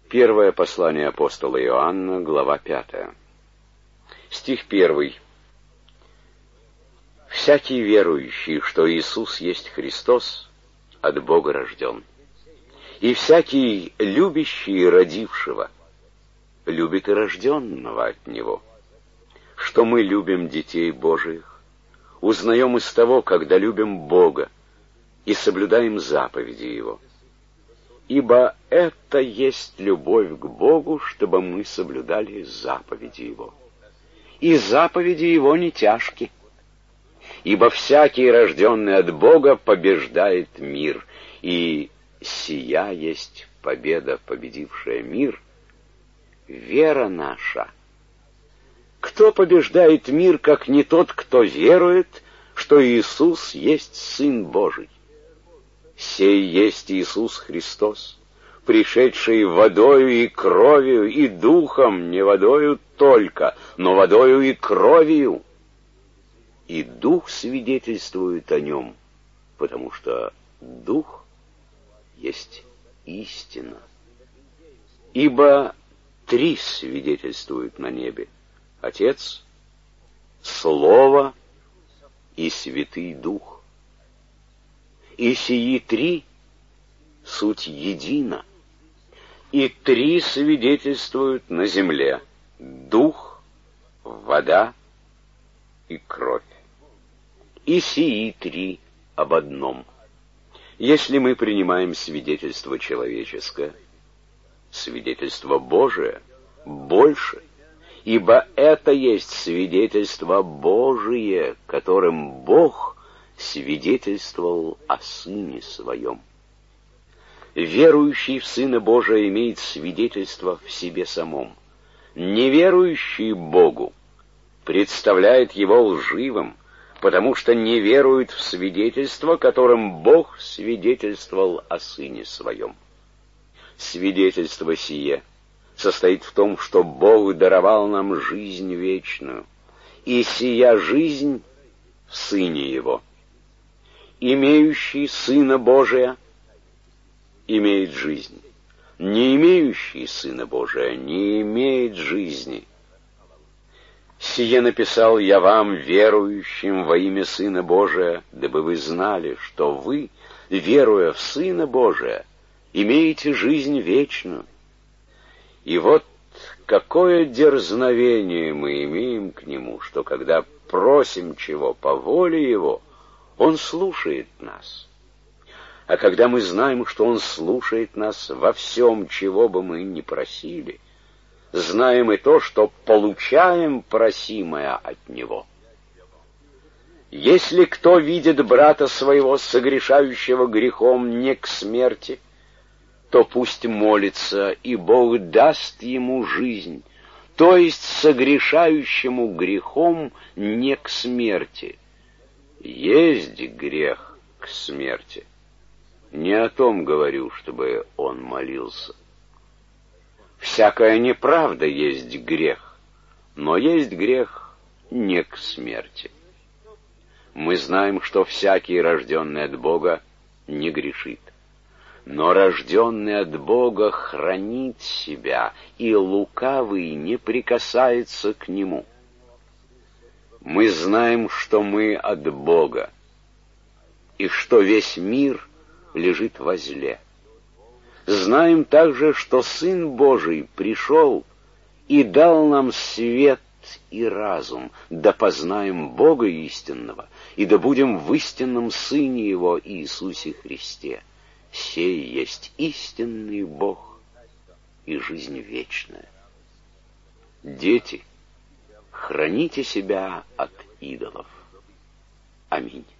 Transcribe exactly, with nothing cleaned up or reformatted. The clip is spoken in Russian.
Первое послание апостола Иоанна, глава пятая. Стих первый. «Всякий верующий, что Иисус есть Христос, от Бога рожден. И всякий любящий родившего любит и рожденного от Него. Что мы любим детей Божиих, узнаем из того, когда любим Бога и соблюдаем заповеди Его. Ибо это есть любовь к Богу, чтобы мы соблюдали заповеди Его. И заповеди Его не тяжки. Ибо всякий, рожденный от Бога, побеждает мир, и сия есть победа, победившая мир, вера наша. Кто побеждает мир, как не тот, кто верует, что Иисус есть Сын Божий? Сей есть Иисус Христос, пришедший водою и кровью, и духом, не водою только, но водою и кровью. И дух свидетельствует о нем, потому что дух есть истина. Ибо три свидетельствуют на небе: Отец, Слово и Святый Дух. И сии три суть едино. И три свидетельствуют на земле: дух, вода и кровь. И сии три об одном. Если мы принимаем свидетельство человеческое, свидетельство Божие больше, ибо это есть свидетельство Божие, которым Бог свидетельствовал о Сыне Своем. Верующий в Сына Божия имеет свидетельство в себе самом. Неверующий Богу представляет Его лживым, потому что не верует в свидетельство, которым Бог свидетельствовал о Сыне Своем. Свидетельство сие состоит в том, что Бог даровал нам жизнь вечную, и сия жизнь в Сыне Его. Имеющий Сына Божия имеет жизнь, не имеющий Сына Божия не имеет жизни. Сие написал я вам, верующим во имя Сына Божия, дабы вы знали, что вы, веруя в Сына Божия, имеете жизнь вечную. И вот какое дерзновение мы имеем к Нему, что когда просим чего по воле Его, Он слушает нас. А когда мы знаем, что Он слушает нас во всем, чего бы мы ни просили, знаем и то, что получаем просимое от Него. Если кто видит брата своего, согрешающего грехом не к смерти, то пусть молится, и Бог даст ему жизнь, то есть согрешающему грехом не к смерти. Есть грех к смерти. Не о том говорю, чтобы он молился. Всякая неправда есть грех, но есть грех не к смерти. Мы знаем, что всякий, рожденный от Бога, не грешит. Но рожденный от Бога хранит себя, и лукавый не прикасается к нему. Мы знаем, что мы от Бога, и что весь мир лежит во зле. Знаем также, что Сын Божий пришел и дал нам свет и разум, да познаем Бога истинного, и да будем в истинном Сыне Его Иисусе Христе. Сей есть истинный Бог и жизнь вечная. Дети, храните себя от идолов. Аминь.